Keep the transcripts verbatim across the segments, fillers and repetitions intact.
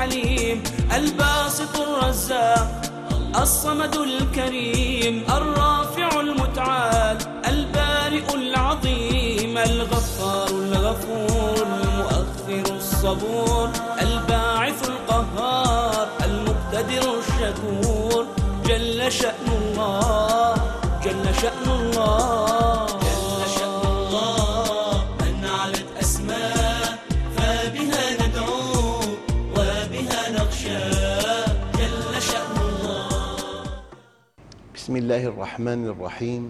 الحليم الباسط الرزاق الصمد الكريم الرافع المتعال البارئ العظيم الغفار الغفور المؤخر الصبور الباعث القهار المقتدر الشكور جل شأن الله جل شأن الله جل شأن الله من علت أسماء فبها ندعو وبها نخشى جل شأن الله. بسم الله الرحمن الرحيم.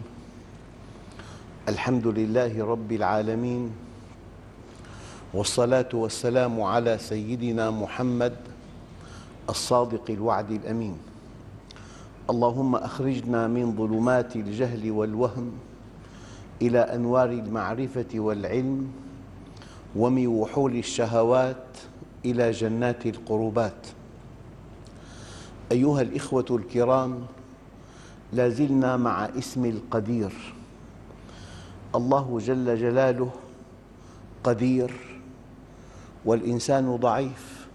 الحمد لله رب العالمين، والصلاة والسلام على سيدنا محمد الصادق الوعد الأمين. اللهم أخرجنا من ظلمات الجهل والوهم إلى أنوار المعرفة والعلم، ومن وحول الشهوات إلى جنات القربات. أيها الإخوة الكرام، لا زلنا مع اسم القدير. الله جل جلاله قدير والإنسان ضعيف.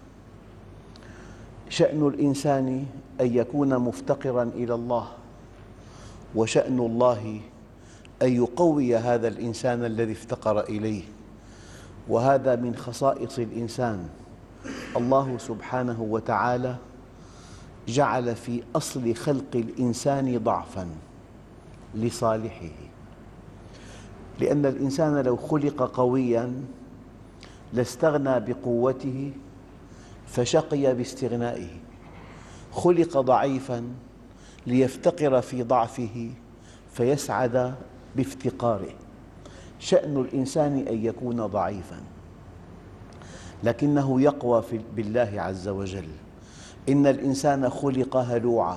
شأن الإنسان أن يكون مفتقراً إلى الله، وشأن الله أن يقوي هذا الإنسان الذي افتقر إليه، وهذا من خصائص الإنسان. الله سبحانه وتعالى جعل في أصل خلق الإنسان ضعفاً لصالحه، لأن الإنسان لو خلق قوياً لاستغنى بقوته فشقي باستغنائه، خلق ضعيفاً ليفتقر في ضعفه فيسعد بافتقاره. شأن الإنسان أن يكون ضعيفاً، لكنه يقوى بالله عز وجل. إن الإنسان خلق هلوعاً،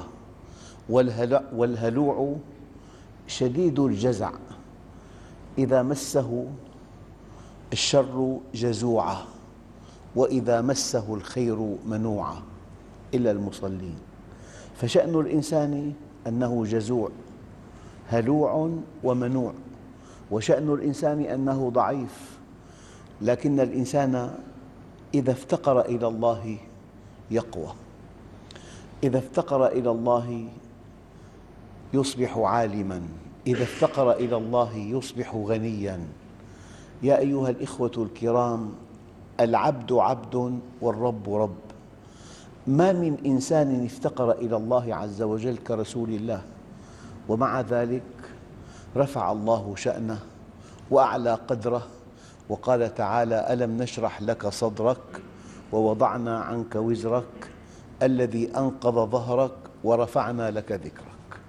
والهلوع شديد الجزع، إذا مسه الشر جزوعاً، وإذا مسه الخير منوعاً، إلا المصلين. فشأن الإنسان أنه جزوع هلوع ومنوع، وشأن الإنسان أنه ضعيف. لكن الإنسان إذا افتقر إلى الله يقوى، إذا افتقر إلى الله يصبح عالماً، إذا افتقر إلى الله يصبح غنياً. يا أيها الإخوة الكرام، العبد عبد والرب رب. ما من إنسان افتقر إلى الله عز وجل كرسول الله، ومع ذلك رفع الله شأنه وأعلى قدره، وقال تعالى: ألم نشرح لك صدرك ووضعنا عنك وزرك الذي أنقض ظهرك ورفعنا لك ذكرك.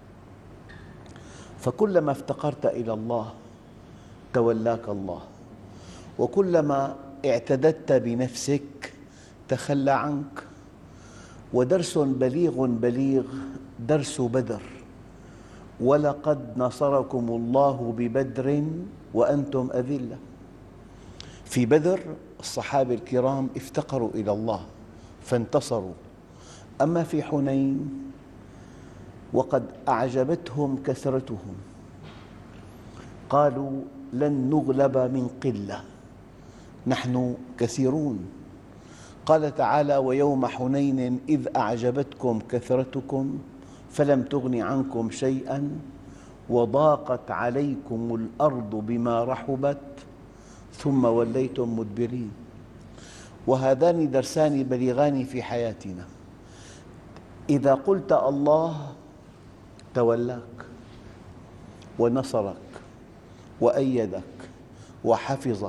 فكلما افتقرت إلى الله تولاك الله، وكلما اعتددت بنفسك تخلى عنك. ودرس بليغ بليغ درس بدر: ولقد نصركم الله ببدر وأنتم أذلة. في بدر الصحابة الكرام افتقروا إلى الله فانتصروا. أما في حنين وقد أعجبتهم كثرتهم، قالوا: لن نغلب من قلة، نحن كثيرون. قال تعالى: ويوم حنين إذ أعجبتكم كثرتكم فلم تغن عنكم شيئاً وضاقت عليكم الأرض بما رحبت ثم وليتم مدبرين. وهذان درسان بليغان في حياتنا. إذا قلت الله تولاك ونصرك وأيدك وحفظك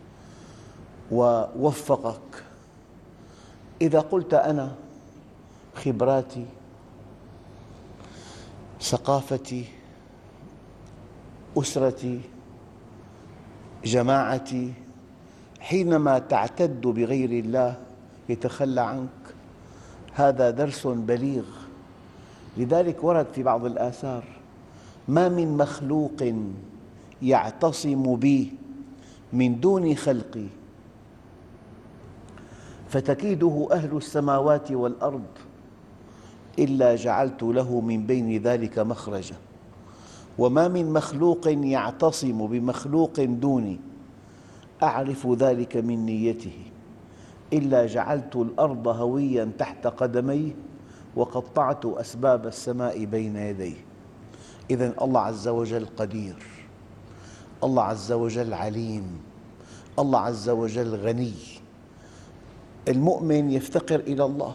ووفقك. إذا قلت أنا خبراتي ثقافتي أسرتي جماعتي، حينما تعتد بغير الله يتخلى عنك. هذا درس بليغ. لذلك ورد في بعض الآثار: ما من مخلوق يعتصم بي من دون خلقي فتكيده أهل السماوات والأرض إلا جعلت له من بين ذلك مخرجا، وما من مخلوق يعتصم بمخلوق دوني أعرف ذلك من نيته إلا جعلت الأرض هويا تحت قدميه وقطعت أسباب السماء بين يديه. إذن الله عز وجل قدير، الله عز وجل عليم، الله عز وجل غني. المؤمن يفتقر إلى الله.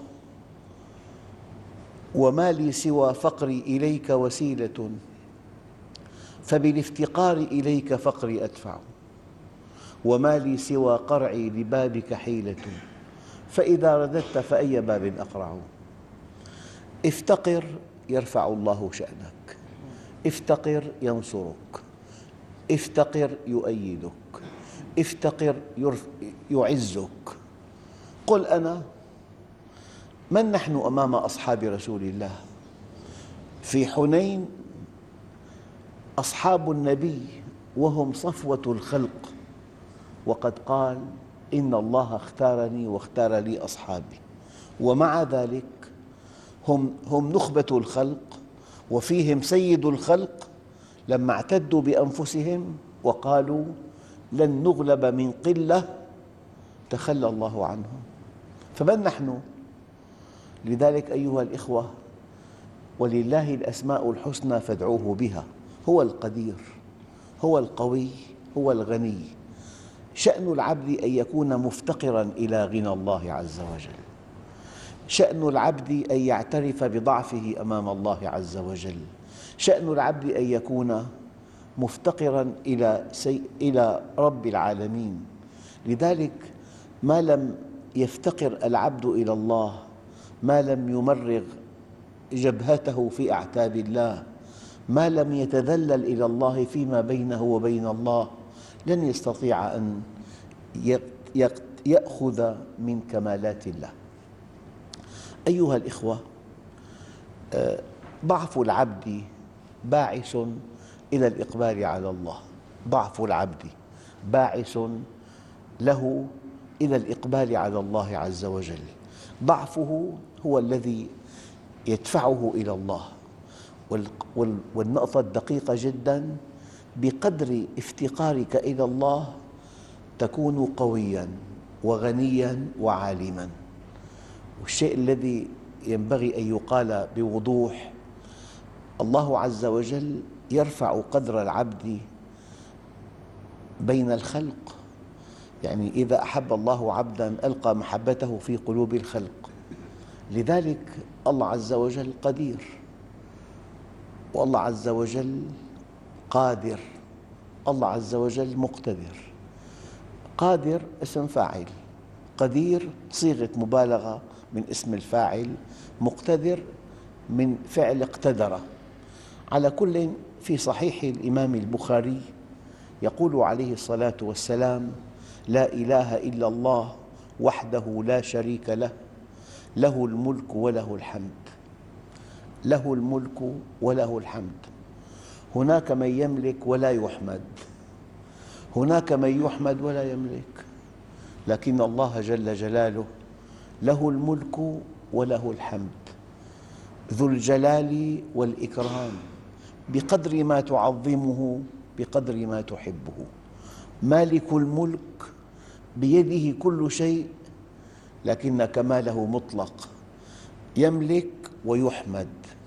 وما لي سوى فقري إليك وسيلة فبالافتقار إليك فقري أدفع، وما لي سوى قرعي لبابك حيلة فإذا رددت فأي باب أقرع. افتقر يرفع الله شأنك، افتقر ينصرك، افتقر يؤيدك، افتقر يعزك. قل أنا من نحن أمام أصحاب رسول الله؟ في حنين أصحاب النبي وهم صفوة الخلق، وقد قال إن الله اختارني واختار لي أصحابي، ومع ذلك هم, هم نخبة الخلق وفيهم سيد الخلق. لما اعتدوا بأنفسهم وقالوا لن نغلب من قلة تخلى الله عنهم. فمن نحن؟ لذلك أيها الإخوة، ولله الأسماء الحسنى فادعوه بها. هو القدير، هو القوي، هو الغني. شأن العبد أن يكون مفتقراً إلى غنى الله عز وجل، شأن العبد أن يعترف بضعفه أمام الله عز وجل، شأن العبد أن يكون مفتقراً إلى, سي... إلى رب العالمين. لذلك ما لم يفتقر العبد إلى الله، ما لم يمرغ جبهته في أعتاب الله، ما لم يتذلل إلى الله فيما بينه وبين الله، لن يستطيع أن يأخذ من كمالات الله. أيها الإخوة، ضعف العبد باعث إلى الإقبال على الله، ضعف العبد باعث له إلى الإقبال على الله عز وجل. ضعفه هو الذي يدفعه إلى الله. والنقطة الدقيقة جداً، بقدر افتقارك إلى الله تكون قوياً وغنياً وعالماً. والشيء الذي ينبغي أن يقال بوضوح: الله عز وجل يرفع قدر العبد بين الخلق. يعني إذا أحب الله عبداً ألقى محبته في قلوب الخلق. لذلك الله عز وجل قدير، والله عز وجل قادر، الله عز وجل مقتدر. قادر اسم فاعل، قدير صيغة مبالغة من اسم الفاعل، مقتدر من فعل اقتدر. على كل، في صحيح الإمام البخاري يقول عليه الصلاة والسلام: لا إله إلا الله وحده لا شريك له، له الملك وله الحمد. له الملك وله الحمد. هناك من يملك ولا يحمد، هناك من يحمد ولا يملك، لكن الله جل جلاله له الملك وله الحمد، ذو الجلال والإكرام. بقدر ما تعظمه بقدر ما تحبه. مالك الملك بيده كل شيء، لكن كماله مطلق، يملك ويحمد.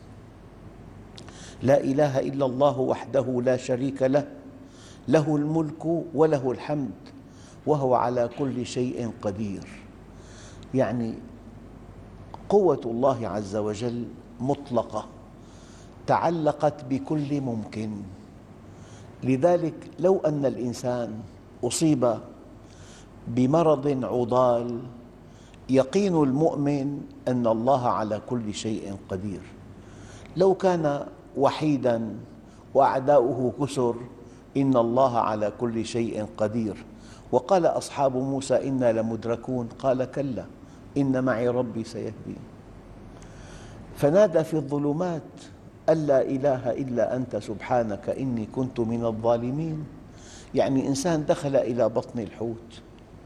لا إله إلا الله وحده لا شريك له، له الملك وله الحمد وهو على كل شيء قدير. يعني قوة الله عز وجل مطلقة، تعلقت بكل ممكن. لذلك لو أن الإنسان أصيب بمرض عضال، يقين المؤمن أن الله على كل شيء قدير. لو كان وحيداً وأعداؤه كثر، إن الله على كل شيء قدير. وقال أصحاب موسى: إنا لمدركون، قال: كلا إن معي ربي سيهدين. فنادى في الظلمات أن لا إله إلا أنت سبحانك إني كنت من الظالمين. يعني إنسان دخل إلى بطن الحوت،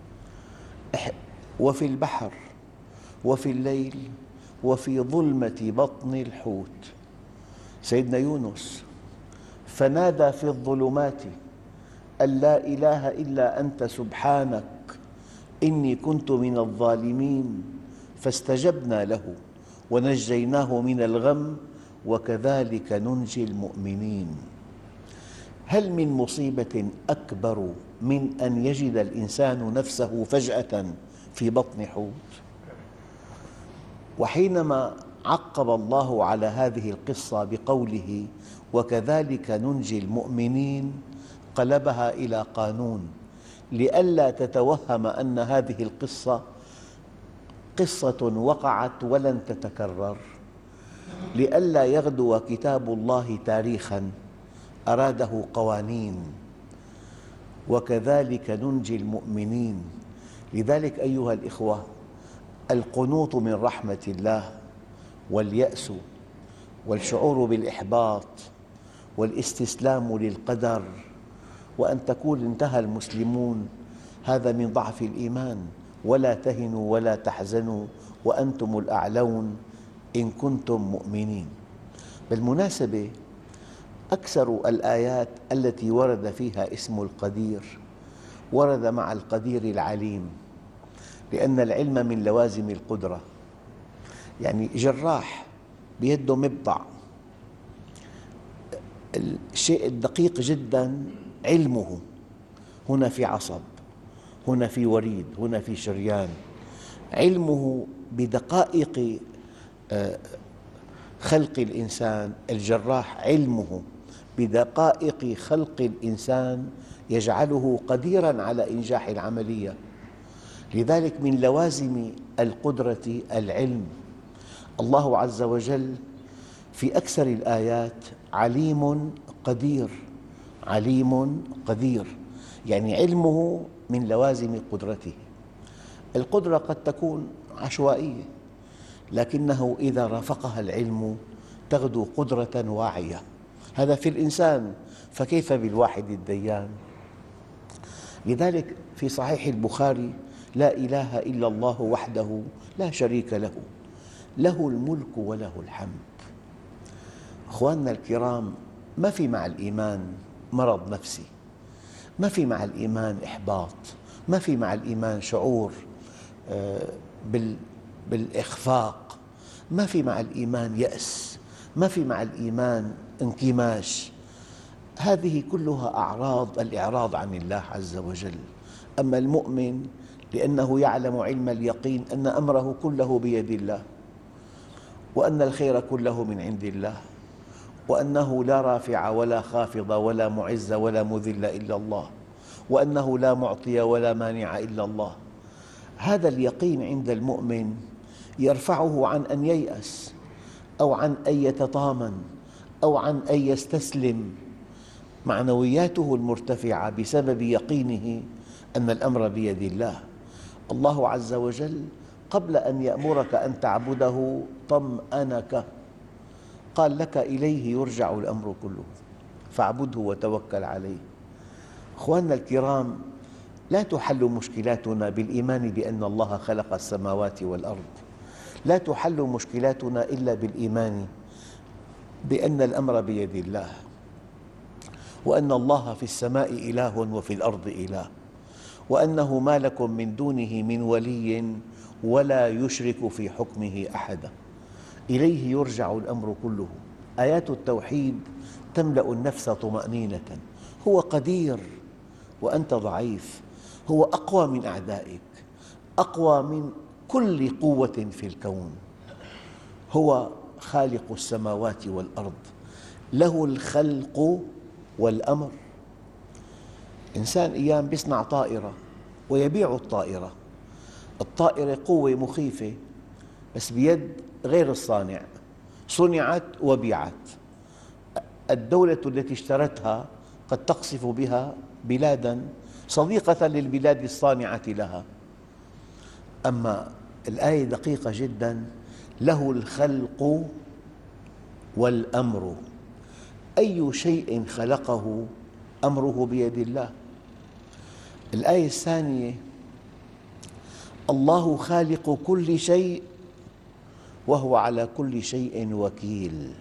وفي البحر وفي الليل وفي ظلمة بطن الحوت. سيدنا يونس: فنادى في الظلمات أن لا إله إلا أنت سبحانك إني كنت من الظالمين فاستجبنا له ونجيناه من الغم وكذلك ننجي المؤمنين. هل من مصيبة أكبر من أن يجد الإنسان نفسه فجأة في بطن حوت؟ وحينما عقب الله على هذه القصة بقوله وكذلك ننجي المؤمنين قلبها إلى قانون لئلا تتوهم أن هذه القصة قصة وقعت ولن تتكرر، لئلا يغدو كتاب الله تاريخاً أراده قوانين. وكذلك ننجي المؤمنين. لذلك أيها الإخوة، القنوط من رحمة الله واليأس والشعور بالإحباط والاستسلام للقدر وأن تقول انتهى المسلمون هذا من ضعف الإيمان. ولا تهنوا ولا تحزنوا وأنتم الأعلون إن كنتم مؤمنين. بالمناسبة أكثر الآيات التي ورد فيها اسم القدير ورد مع القدير العليم، لأن العلم من لوازم القدرة. يعني جراح بيده مبضع، الشيء الدقيق جدا علمه، هنا في عصب، هنا في وريد، هنا في شريان. علمه بدقائق خلق الإنسان، الجراح علمه بدقائق خلق الإنسان يجعله قديراً على إنجاح العملية. لذلك من لوازم القدرة العلم. الله عز وجل في أكثر الآيات عليم قدير، عليم قدير، يعني علمه من لوازم قدرته. القدرة قد تكون عشوائية، لكنه إذا رافقها العلم تغدو قدرة واعية. هذا في الإنسان، فكيف بالواحد الديان؟ لذلك في صحيح البخاري لا إله إلا الله وحده لا شريك له، له الملك وله الحمد. أخواننا الكرام، ما في مع الإيمان مرض نفسي، ما في مع الإيمان إحباط، ما في مع الإيمان شعور بالإخفاق، ما في مع الإيمان يأس، ما في مع الإيمان انكماش. هذه كلها أعراض الإعراض عن الله عز وجل. أما المؤمن لأنه يعلم علم اليقين أن أمره كله بيد الله، وأن الخير كله من عند الله، وأنه لا رافع ولا خافض ولا معز ولا مذل إلا الله، وأنه لا معطي ولا مانع إلا الله. هذا اليقين عند المؤمن يرفعه عن أن ييأس أو عن أن يتطامن أو عن أن يستسلم. معنوياته المرتفعة بسبب يقينه أن الأمر بيد الله. الله عز وجل قبل أن يأمرك أن تعبده طمأنك، قال لك إليه يرجع الأمر كله فاعبده وتوكل عليه. أخواننا الكرام، لا تحل مشكلاتنا بالإيمان بأن الله خلق السماوات والأرض، لا تحل مشكلاتنا إلا بالإيمان بأن الأمر بيد الله، وأن الله في السماء إله وفي الأرض إله، وأنه ما لكم من دونه من ولي ولا يشرك في حكمه أحدا، إليه يرجع الأمر كله. آيات التوحيد تملأ النفس طمأنينة. هو قدير وأنت ضعيف، هو أقوى من أعدائك، أقوى من كل قوة في الكون. هو خالق السماوات والأرض، له الخلق والأمر. إنسان أيام يصنع طائرة ويبيع الطائرة، الطائرة قوة مخيفة بس بيد غير الصانع، صنعت وبيعت. الدولة التي اشترتها قد تقصف بها بلاداً صديقة للبلاد الصانعة لها. أما الآية دقيقة جداً، له الخلق والأمر، أي شيء خلقه أمره بيد الله. الآية الثانية، الله خالق كل شيء وهو على كل شيء وكيل.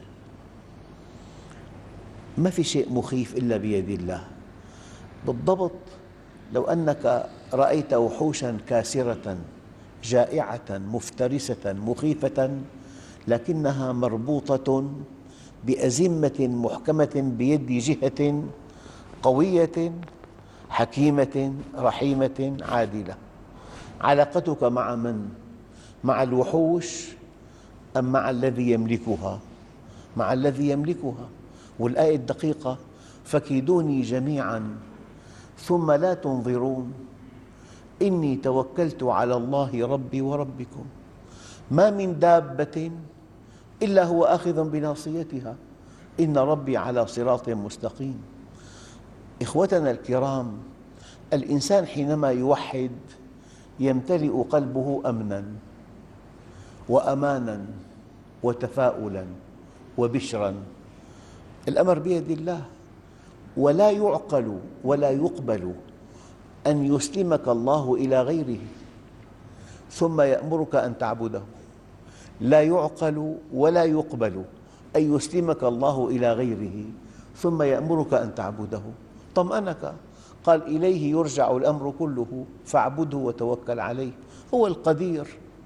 ما في شيء مخيف إلا بيد الله. بالضبط لو أنك رأيت وحوشاً كاسرة جائعة مفترسة مخيفة، لكنها مربوطة بأزمة محكمة بيد جهة قوية حكيمة رحيمة عادلة. علاقتك مع من؟ مع الوحوش أم مع الذي يملكها؟ مع الذي يملكها. والآية الدقيقة: فكيدوني جميعاً ثم لا تنظرون إني توكلت على الله ربي وربكم ما من دابة إلا هو آخذ بناصيتها إن ربي على صراط مستقيم. إخوتنا الكرام، الإنسان حينما يوحد يمتلئ قلبه أمناً وأماناً وتفاؤلاً وبشراً. الأمر بيد الله، ولا يعقل ولا يقبل أن يسلمك الله إلى غيره ثم يأمرك أن تعبده. لا يعقل ولا يقبل أن يسلمك الله إلى غيره ثم يأمرك أن تعبده. طمأنك، قال: إليه يرجع الأمر كله فاعبده وتوكل عليه، هو القدير.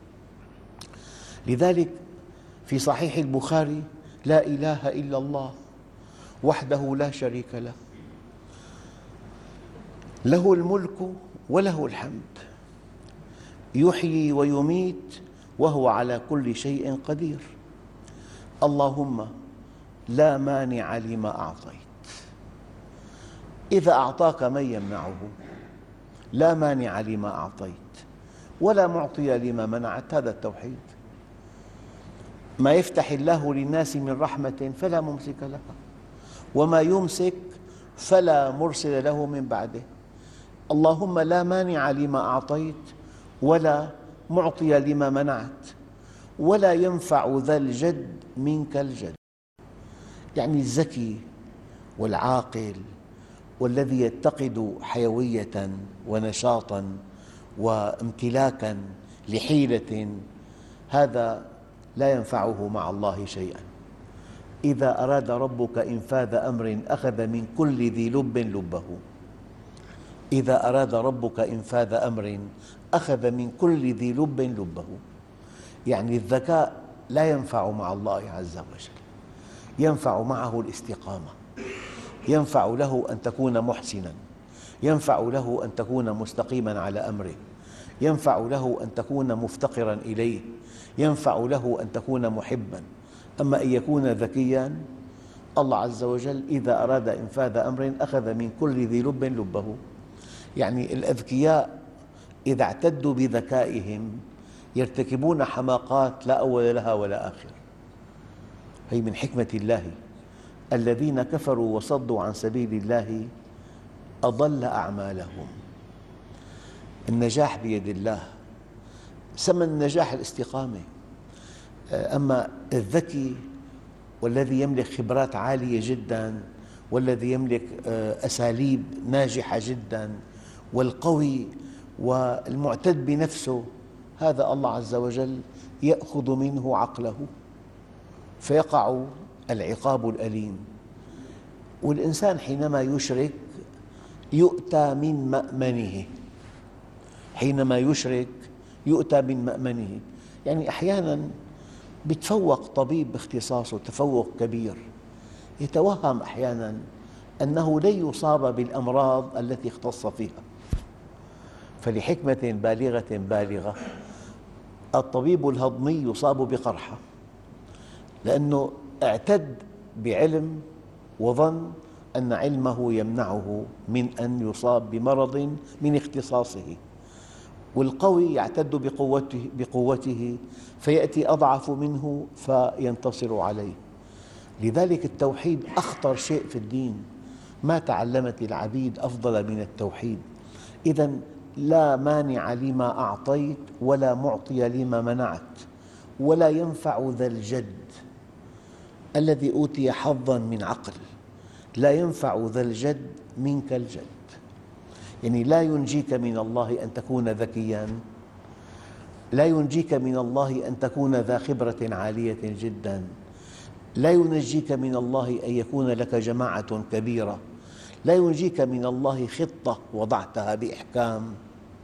لذلك في صحيح البخاري: لا إله إلا الله وحده لا شريك له، له الملك وله الحمد، يحيي ويميت وهو على كل شيء قدير. اللهم لا مانع لما أعطيت، إذا أعطاك من يمنعه؟ لا مانع لما أعطيت ولا معطي لما منعت. هذا التوحيد. ما يفتح الله للناس من رحمة فلا ممسك لها، وما يمسك فلا مرسل له من بعده. اللهم لا مانع لما أعطيت ولا معطي لما منعت ولا ينفع ذا الجد منك الجد. يعني الذكي والعاقل والذي يتقد حيوية ونشاطاً وامتلاكاً لحيلة، هذا لا ينفعه مع الله شيئاً. إذا أراد ربك إنفاذ أمر أخذ من كل ذي لب لبه. إذا أراد ربك إنفاذ أمر أخذ من كل ذي لب لبه. يعني الذكاء لا ينفع مع الله عز وجل، ينفع معه الاستقامة، ينفع له أن تكون محسناً، ينفع له أن تكون مستقيماً على أمره، ينفع له أن تكون مفتقراً إليه، ينفع له أن تكون محباً. أما أن يكون ذكياً، الله عز وجل إذا أراد إنفاذ أمر أخذ من كل ذي لب لبه. يعني الأذكياء إذا اعتدوا بذكائهم يرتكبون حماقات لا أول لها ولا آخر. هي من حكمة الله. الذين كفروا وصدوا عن سبيل الله أضل أعمالهم. النجاح بيد الله، ثمن النجاح الاستقامة. أما الذكي والذي يملك خبرات عالية جداً والذي يملك أساليب ناجحة جداً والقوي والمعتد بنفسه، هذا الله عز وجل يأخذ منه عقله فيقع العقاب الأليم. والإنسان حينما يشرك يؤتى من مأمنه، حينما يشرك يؤتى من مأمنه. يعني أحياناً يتفوق طبيب باختصاصه تفوق كبير، يتوهم أحياناً أنه لن يصاب بالأمراض التي اختص فيها، فلحكمة بالغة بالغة الطبيب الهضمي يصاب بقرحة لأنه اعتد بعلم وظن أن علمه يمنعه من أن يصاب بمرض من اختصاصه. والقوي يعتد بقوته, بقوته فيأتي أضعف منه فينتصر عليه. لذلك التوحيد أخطر شيء في الدين، ما تعلمت العبيد أفضل من التوحيد. إذن لا مانع لما أعطيت ولا معطي لما منعت ولا ينفع ذا الجد الذي أوتي حظاً من عقل، لا ينفع ذا الجد منك الجد. يعني لا ينجيك من الله أن تكون ذكياً، لا ينجيك من الله أن تكون ذا خبرة عالية جداً، لا ينجيك من الله أن يكون لك جماعة كبيرة، لا ينجيك من الله خطة وضعتها بإحكام.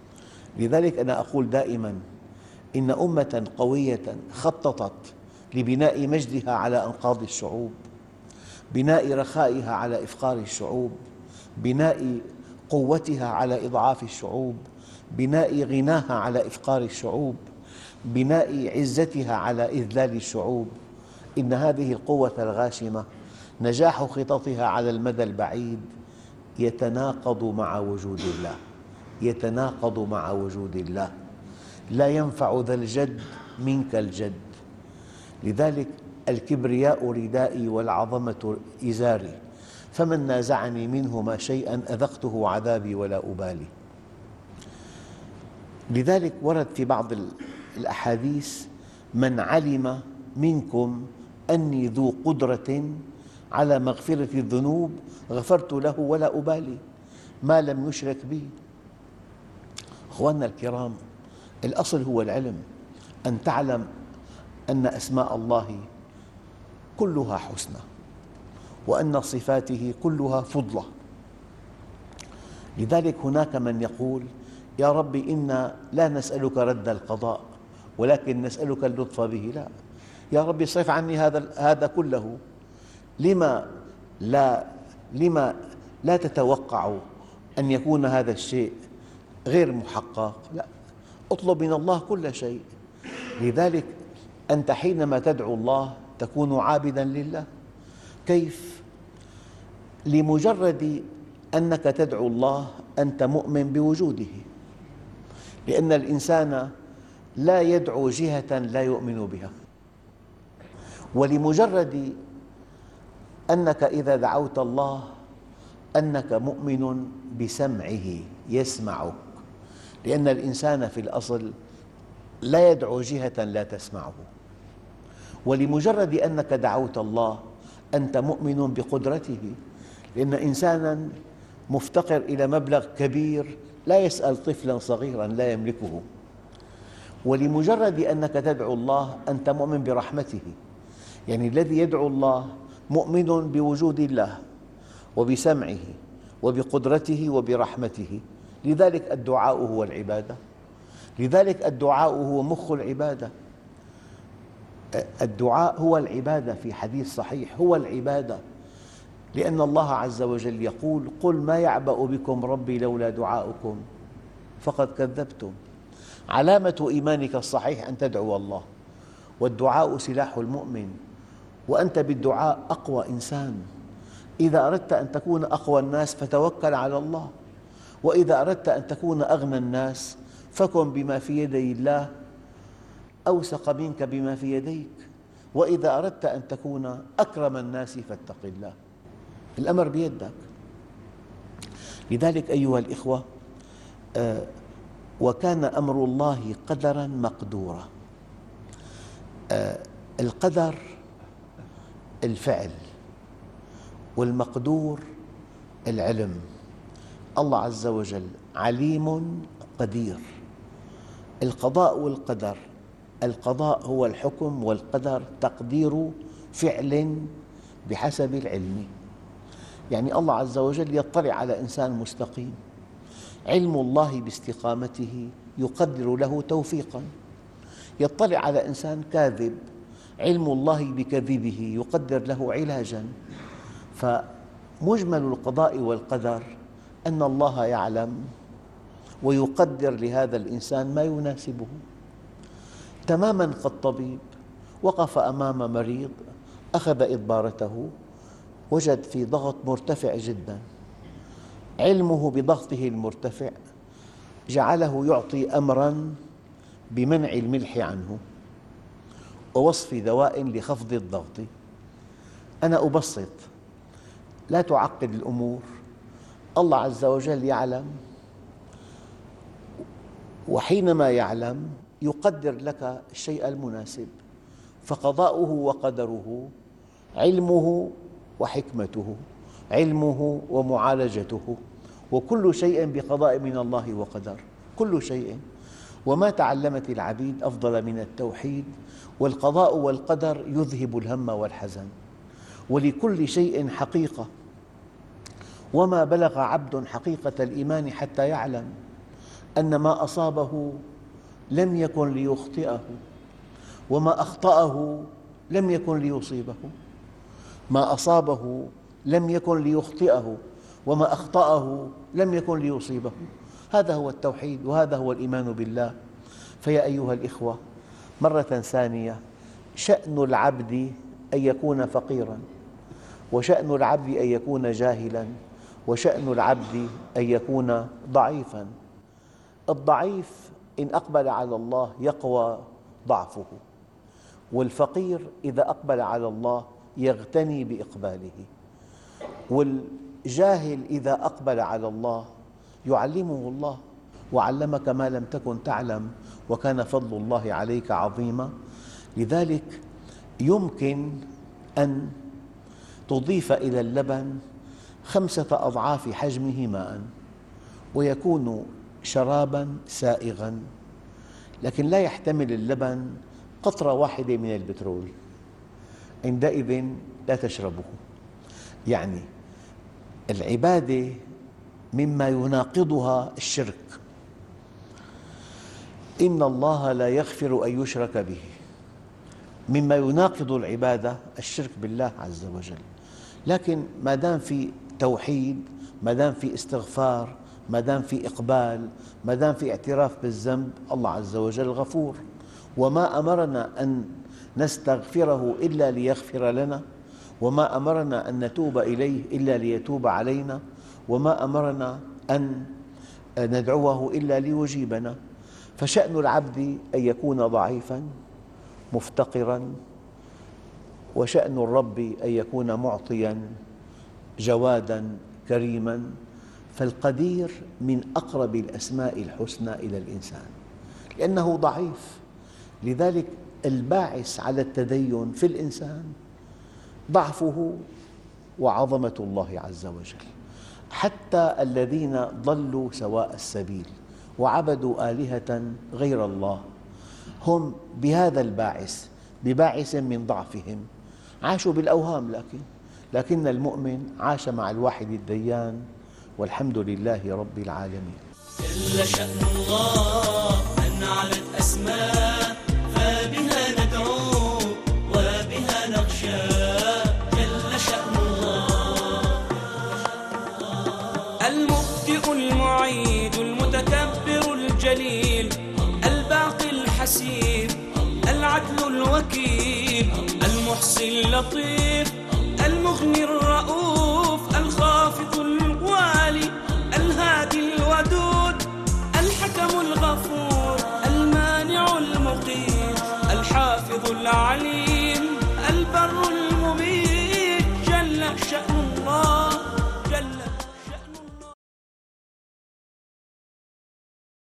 لذلك أنا أقول دائماً إن أمة قوية خططت لبناء مجدها على أنقاض الشعوب، بناء رخائها على إفقار الشعوب، بناء قوتها على إضعاف الشعوب، بناء غناها على إفقار الشعوب، بناء عزتها على إذلال الشعوب. إن هذه القوة الغاشمة نجاح خططها على المدى البعيد يتناقض مع وجود الله، يتناقض مع وجود الله. لا ينفع ذا الجد منك الجد. لذلك الكبرياء ردائي والعظمة إزاري، فمن نازعني منهما شيئا أذقته عذابي ولا أبالي. لذلك ورد في بعض الأحاديث: من علم منكم أني ذو قدرة على مغفرة الذنوب غفرت له ولا أبالي ما لم يشرك بي. أخواننا الكرام، الأصل هو العلم، أن تعلم أن أسماء الله كلها حسنى، وأن صفاته كلها فضلة. لذلك هناك من يقول: يا رب إنا لا نسألك رد القضاء ولكن نسألك اللطف به. لا، يا رب اصرف عني هذا هذا كله. لما لا لما لا تتوقع أن يكون هذا الشيء غير محقق؟ لا، اطلب من الله كل شيء. لذلك أنت حينما تدعو الله تكون عابداً لله. كيف؟ لمجرد أنك تدعو الله أنت مؤمن بوجوده، لأن الإنسان لا يدعو جهة لا يؤمن بها. ولمجرد أنك إذا دعوت الله أنك مؤمن بسمعه يسمعك، لأن الإنسان في الأصل لا يدعو جهة لا تسمعه. ولمجرد أنك دعوت الله أنت مؤمن بقدرته، لأن إنساناً مفتقر إلى مبلغ كبير لا يسأل طفلاً صغيراً لا يملكه. ولمجرد أنك تدعو الله أنت مؤمن برحمته، يعني الذي يدعو الله مؤمن بوجود الله وبسمعه وبقدرته وبرحمته. لذلك الدعاء هو العبادة، لذلك الدعاء هو مخ العبادة. الدعاء هو العبادة، في حديث صحيح هو العبادة، لأن الله عز وجل يقول: قل ما يعبأ بكم ربي لولا دعاؤكم فقد كذبتم. علامة إيمانك الصحيح أن تدعو الله، والدعاء سلاح المؤمن، وأنت بالدعاء أقوى إنسان. إذا أردت أن تكون أقوى الناس فتوكل على الله، وإذا أردت أن تكون أغنى الناس فكن بما في يدي الله أوثق منك بما في يديك، وإذا أردت أن تكون أكرم الناس فاتق الله. الأمر بيدك. لذلك أيها الإخوة، آه وكان أمر الله قدراً مقدورا. آه القدر الفعل، والمقدور العلم. الله عز وجل عليم قدير. القضاء والقدر، القضاء هو الحكم، والقدر تقدير فعل بحسب العلم. يعني الله عز وجل يطلع على إنسان مستقيم، علم الله باستقامته يقدر له توفيقاً. يطلع على إنسان كاذب، علم الله بكذبه يقدر له علاجاً. فمجمل القضاء والقدر أن الله يعلم ويقدر لهذا الإنسان ما يناسبه. تماماً كالطبيب وقف أمام مريض، أخذ إضبارته، وجد في ضغط مرتفع جداً. علمه بضغطه المرتفع جعله يعطي أمراً بمنع الملح عنه ووصف دواء لخفض الضغط. أنا أبسط، لا تعقد الأمور. الله عز وجل يعلم، وحينما يعلم يقدر لك الشيء المناسب. فقضاؤه وقدره علمه وحكمته، علمه ومعالجته، وكل شيء بقضاء من الله وقدر، كل شيء. وما تعلمت العبيد أفضل من التوحيد، والقضاء والقدر يذهب الهم والحزن، ولكل شيء حقيقة. وما بلغ عبد حقيقة الإيمان حتى يعلم. أن ما أصابه لم يكن ليخطئه، وما أخطأه لم يكن ليصيبه. ما أصابه لم يكن ليخطئه، وما أخطأه لم يكن ليصيبه. هذا هو التوحيد، وهذا هو الإيمان بالله. فيا أيها الإخوة، مرة ثانية، شأن العبد أن يكون فقيراً، وشأن العبد أن يكون جاهلاً، وشأن العبد أن يكون ضعيفاً. الضعيف إن أقبل على الله يقوى ضعفه، والفقير إذا أقبل على الله يغتني بإقباله، والجاهل إذا أقبل على الله يعلمه الله: وعلمك ما لم تكن تعلم وكان فضل الله عليك عظيما. لذلك يمكن أن تضيف إلى اللبن خمسة أضعاف حجمه ماء ويكون شراباً سائغاً، لكن لا يحتمل اللبن قطرة واحدة من البترول، عندئذ لا تشربه. يعني العبادة مما يناقضها الشرك. إن الله لا يغفر أن يشرك به. مما يناقض العبادة الشرك بالله عز وجل. لكن ما دام في توحيد، ما دام في استغفار، ما دام في إقبال، ما دام في اعتراف بالذنب، الله عز وجل غفور. وما أمرنا أن نستغفره إلا ليغفر لنا، وما أمرنا أن نتوب إليه إلا ليتوب علينا، وما أمرنا أن ندعوه إلا ليجيبنا. فشأن العبد أن يكون ضعيفاً مفتقراً، وشأن الرب أن يكون معطياً جواداً كريماً. فالقدير من أقرب الأسماء الحسنى إلى الإنسان لأنه ضعيف. لذلك الباعث على التدين في الإنسان ضعفه وعظمة الله عز وجل. حتى الذين ضلوا سواء السبيل وعبدوا آلهة غير الله هم بهذا الباعث، بباعث من ضعفهم، عاشوا بالأوهام. لكن لكن المؤمن عاش مع الواحد الديان، والحمد لله رب العالمين. جل شأن الله أن علت أسماء، فبها ندعو وبها نخشى. جل شأن الله المبدئ المعيد المتكبر الجليل، الباقي الحسيب، العدل الوكيل، المحصي اللطيف، المغني الرؤوف، الخافض الوالي، الهادي الودود، الحكم الغفور، المانع المقيت، الحافظ العليم.